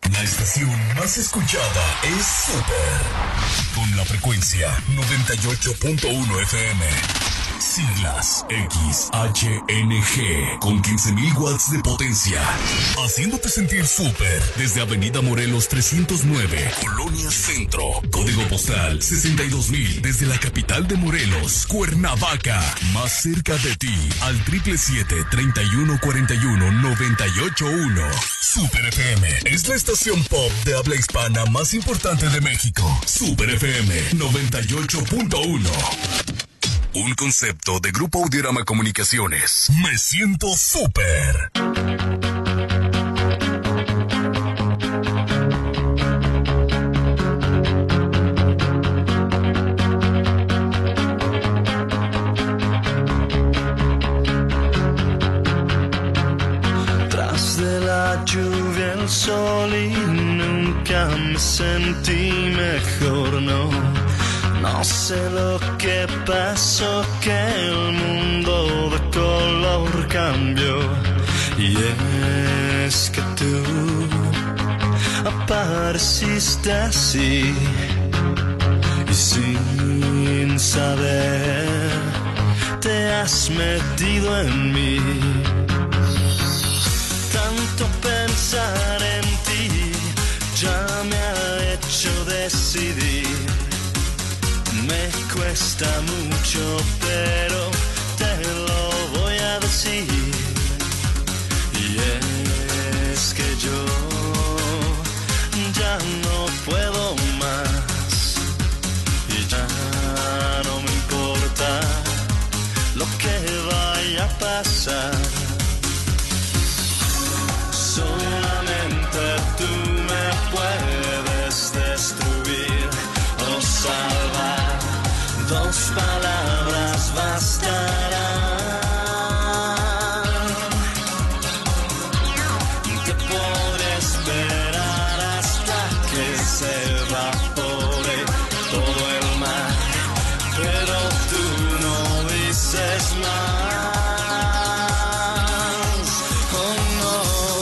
La estación más escuchada es Super. Con la frecuencia 98.1 FM. Siglas XHNG. Con 15,000 watts de potencia. Haciéndote sentir súper. Desde Avenida Morelos 309. Colonia Centro. Código postal 62,000. Desde la capital de Morelos, Cuernavaca. Más cerca de ti. Al 777-3141-981. Super FM es la estación pop de habla hispana más importante de México. Super FM 98.1. Un concepto de Grupo Audiorama Comunicaciones. Me siento súper. Tras de la lluvia el sol y nunca me sentí mejor, no. No sé lo que pasó, que el mundo de color cambió. Y es que tú apareciste así y sin saber te has metido en mí. Tanto pensar en ti ya me ha hecho decidir. Me cuesta mucho, pero te lo voy a decir. Y es que yo ya no puedo más. Y ya no me importa lo que vaya a pasar. Solamente tú me puedes destruir o salvar. Dos palabras bastarán. Te podré esperar hasta que se evapore todo el mar, pero tú no dices más. Oh no.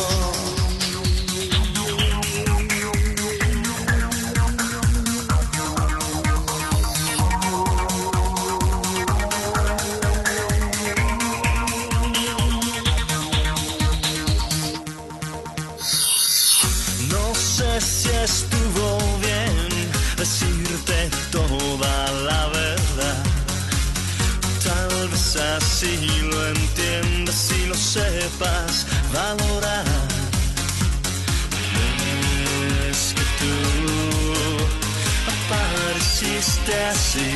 Si estuvo bien decirte toda la verdad, tal vez así lo entiendas y lo sepas valorar. Es que tú apareciste así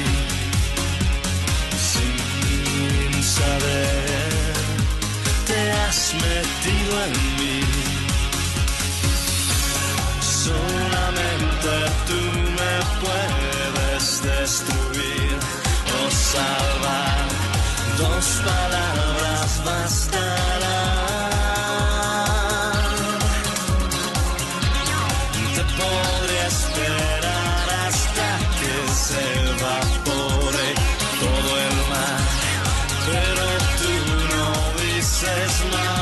sin saber, te has metido en mí. Solamente tú me puedes destruir o salvar. Dos palabras bastarán. Te podré esperar hasta que se evapore todo el mar, pero tú no dices más.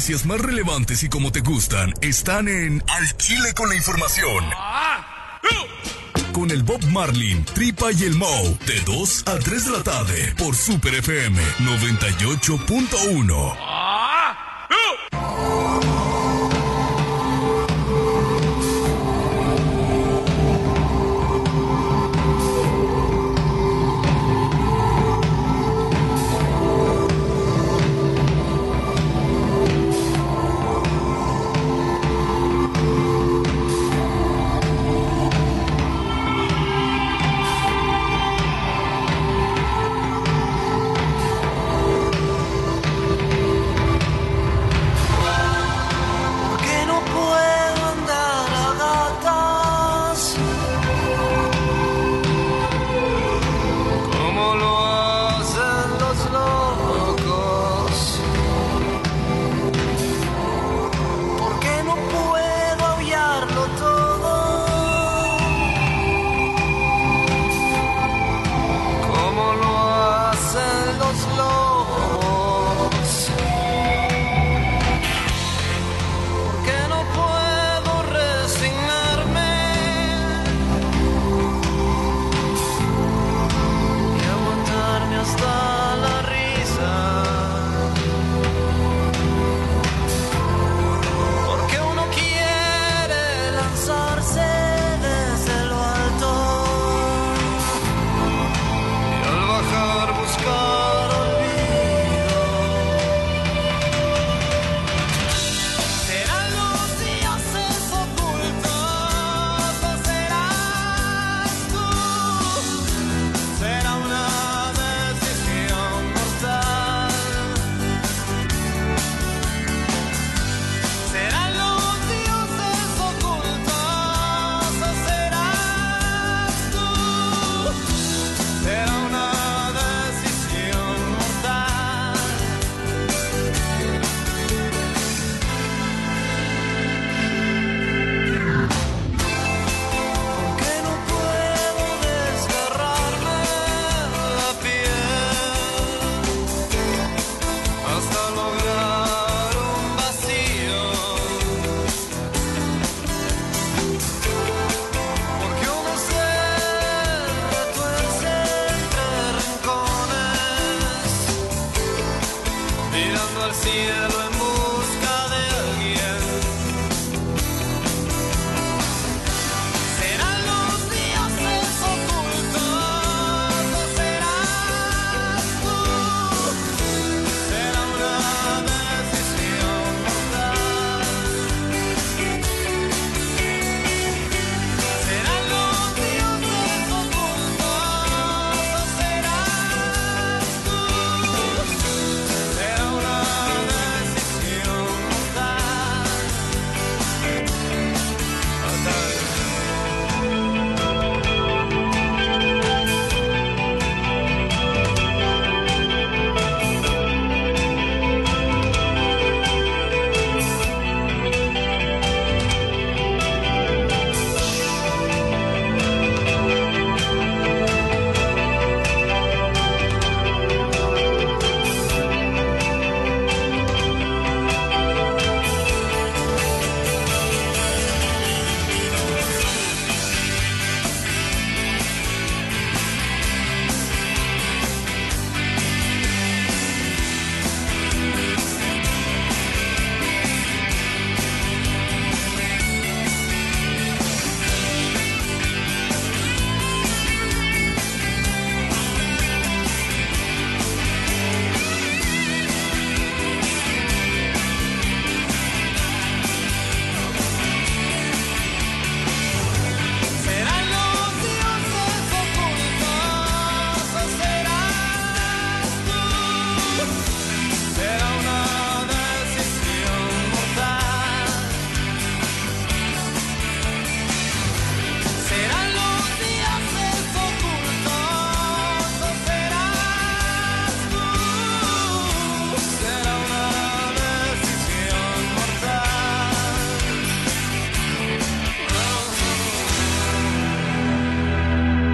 noticias más relevantes y como te gustan están en Al Chile con la información. Con el Bob Marlin, Tripa y el Moe, de 2 a 3 de la tarde, por Super FM 98.1.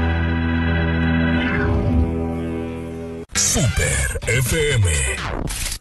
Super FM.